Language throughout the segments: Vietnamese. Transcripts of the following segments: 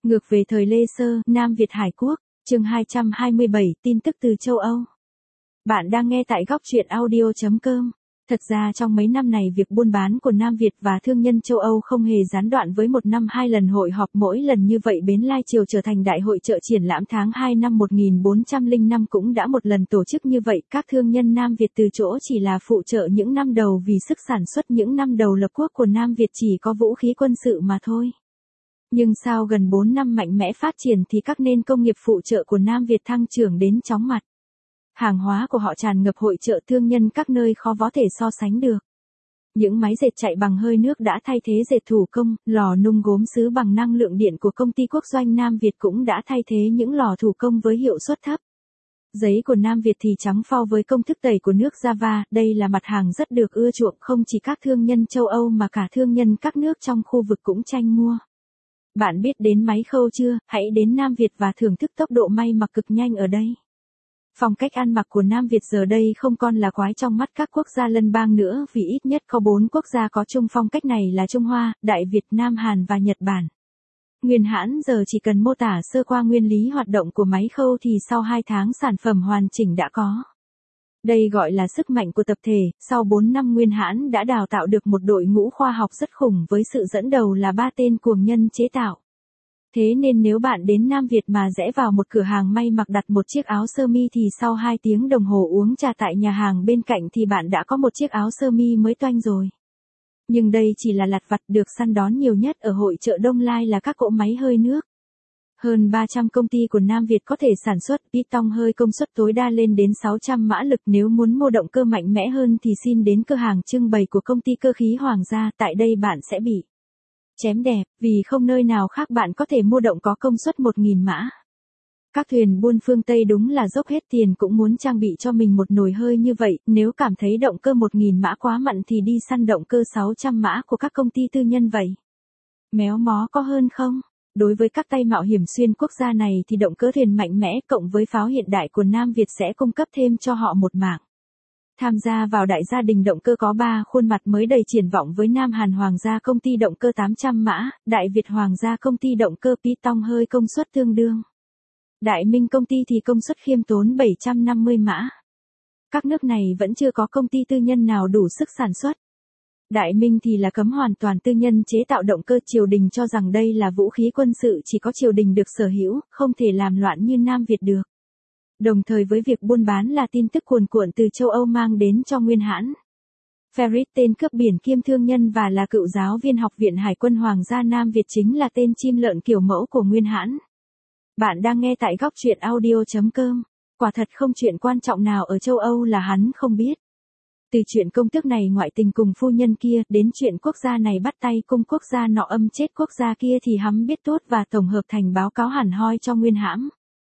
Ngược về thời Lê Sơ, Nam Việt Hải Quốc, chương 227, tin tức từ châu Âu. Bạn đang nghe tại góc truyện audio.com. Thật ra trong mấy năm này việc buôn bán của Nam Việt và thương nhân châu Âu không hề gián đoạn, với một năm 2 lần hội họp, mỗi lần như vậy Bến Lai Triều trở thành đại hội chợ triển lãm tháng 2 năm 1405 cũng đã một lần tổ chức như vậy. Các thương nhân Nam Việt từ chỗ chỉ là phụ trợ những năm đầu, vì sức sản xuất những năm đầu lập quốc của Nam Việt chỉ có vũ khí quân sự mà thôi. Nhưng sau gần 4 năm mạnh mẽ phát triển thì các nền công nghiệp phụ trợ của Nam Việt thăng trưởng đến chóng mặt. Hàng hóa của họ tràn ngập hội chợ thương nhân các nơi khó có thể so sánh được. Những máy dệt chạy bằng hơi nước đã thay thế dệt thủ công, lò nung gốm sứ bằng năng lượng điện của công ty quốc doanh Nam Việt cũng đã thay thế những lò thủ công với hiệu suất thấp. Giấy của Nam Việt thì trắng phau với công thức tẩy của nước Java, đây là mặt hàng rất được ưa chuộng, không chỉ các thương nhân châu Âu mà cả thương nhân các nước trong khu vực cũng tranh mua. Bạn biết đến máy khâu chưa? Hãy đến Nam Việt và thưởng thức tốc độ may mặc cực nhanh ở đây. Phong cách ăn mặc của Nam Việt giờ đây không còn là quái trong mắt các quốc gia lân bang nữa, vì ít nhất có 4 quốc gia có chung phong cách này là Trung Hoa, Đại Việt, Nam Hàn và Nhật Bản. Nguyên hãn giờ chỉ cần mô tả sơ qua nguyên lý hoạt động của máy khâu thì sau 2 tháng sản phẩm hoàn chỉnh đã có. Đây gọi là sức mạnh của tập thể. Sau 4 năm Nguyên hãn đã đào tạo được một đội ngũ khoa học rất khủng với sự dẫn đầu là 3 tên cuồng nhân chế tạo. Thế nên nếu bạn đến Nam Việt mà rẽ vào một cửa hàng may mặc đặt một chiếc áo sơ mi thì sau 2 tiếng đồng hồ uống trà tại nhà hàng bên cạnh thì bạn đã có một chiếc áo sơ mi mới toanh rồi. Nhưng đây chỉ là lặt vặt, được săn đón nhiều nhất ở hội chợ Đông Lai là các cỗ máy hơi nước. Hơn 300 công ty của Nam Việt có thể sản xuất Python hơi công suất tối đa lên đến 600 mã lực. Nếu muốn mua động cơ mạnh mẽ hơn thì xin đến cửa hàng trưng bày của công ty cơ khí Hoàng gia, tại đây bạn sẽ bị chém đẹp, vì không nơi nào khác bạn có thể mua động có công suất 1.000 mã. Các thuyền buôn phương Tây đúng là dốc hết tiền cũng muốn trang bị cho mình một nồi hơi như vậy. Nếu cảm thấy động cơ 1.000 mã quá mặn thì đi săn động cơ 600 mã của các công ty tư nhân vậy. Méo mó có hơn không? Đối với các tay mạo hiểm xuyên quốc gia này thì động cơ thuyền mạnh mẽ cộng với pháo hiện đại của Nam Việt sẽ cung cấp thêm cho họ một mảng. Tham gia vào đại gia đình động cơ có 3 khuôn mặt mới đầy triển vọng với Nam Hàn Hoàng gia công ty động cơ 800 mã, Đại Việt Hoàng gia công ty động cơ Python hơi công suất tương đương. Đại Minh công ty thì công suất khiêm tốn 750 mã. Các nước này vẫn chưa có công ty tư nhân nào đủ sức sản xuất. Đại Minh thì là cấm hoàn toàn tư nhân chế tạo động cơ. Triều đình cho rằng đây là vũ khí quân sự, chỉ có triều đình được sở hữu, không thể làm loạn như Nam Việt được. Đồng thời với việc buôn bán là tin tức cuồn cuộn từ châu Âu mang đến cho Nguyên hãn. Ferit, tên cướp biển kiêm thương nhân và là cựu giáo viên Học viện Hải quân Hoàng gia Nam Việt, chính là tên chim lợn kiểu mẫu của Nguyên hãn. Bạn đang nghe tại góc truyện audio.com. Quả thật không chuyện quan trọng nào ở châu Âu là hắn không biết. Từ chuyện công tước này ngoại tình cùng phu nhân kia, đến chuyện quốc gia này bắt tay cung quốc gia nọ âm chết quốc gia kia thì hắn biết tốt và tổng hợp thành báo cáo hẳn hoi cho Nguyên hãn.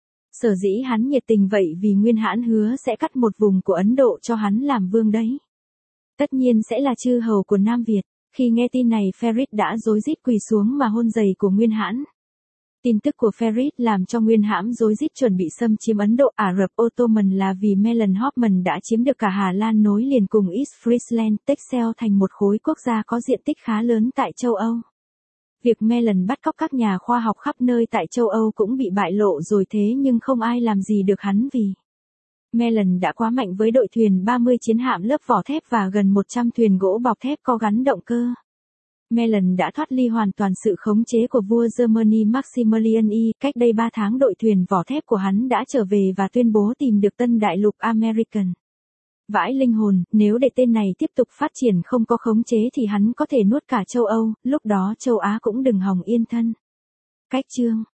Sở dĩ hắn nhiệt tình vậy vì Nguyên hãn hứa sẽ cắt một vùng của Ấn Độ cho hắn làm vương đấy. Tất nhiên sẽ là chư hầu của Nam Việt. Khi nghe tin này Ferit đã rối rít quỳ xuống mà hôn giày của Nguyên hãn. Tin tức của Ferit làm cho Nguyên hãn rối rít chuẩn bị xâm chiếm Ấn Độ Ả Rập Ottoman là vì Mellon Hopman đã chiếm được cả Hà Lan nối liền cùng East Friesland, Texel thành một khối quốc gia có diện tích khá lớn tại châu Âu. Việc Mellon bắt cóc các nhà khoa học khắp nơi tại châu Âu cũng bị bại lộ rồi, thế nhưng không ai làm gì được hắn vì Mellon đã quá mạnh với đội thuyền 30 chiến hạm lớp vỏ thép và gần 100 thuyền gỗ bọc thép có gắn động cơ. Mellon đã thoát ly hoàn toàn sự khống chế của vua Germany Maximilian I. Cách đây 3 tháng đội thuyền vỏ thép của hắn đã trở về và tuyên bố tìm được tân đại lục American. Vãi linh hồn, nếu để tên này tiếp tục phát triển không có khống chế thì hắn có thể nuốt cả châu Âu, lúc đó châu Á cũng đừng hòng yên thân. Cách chương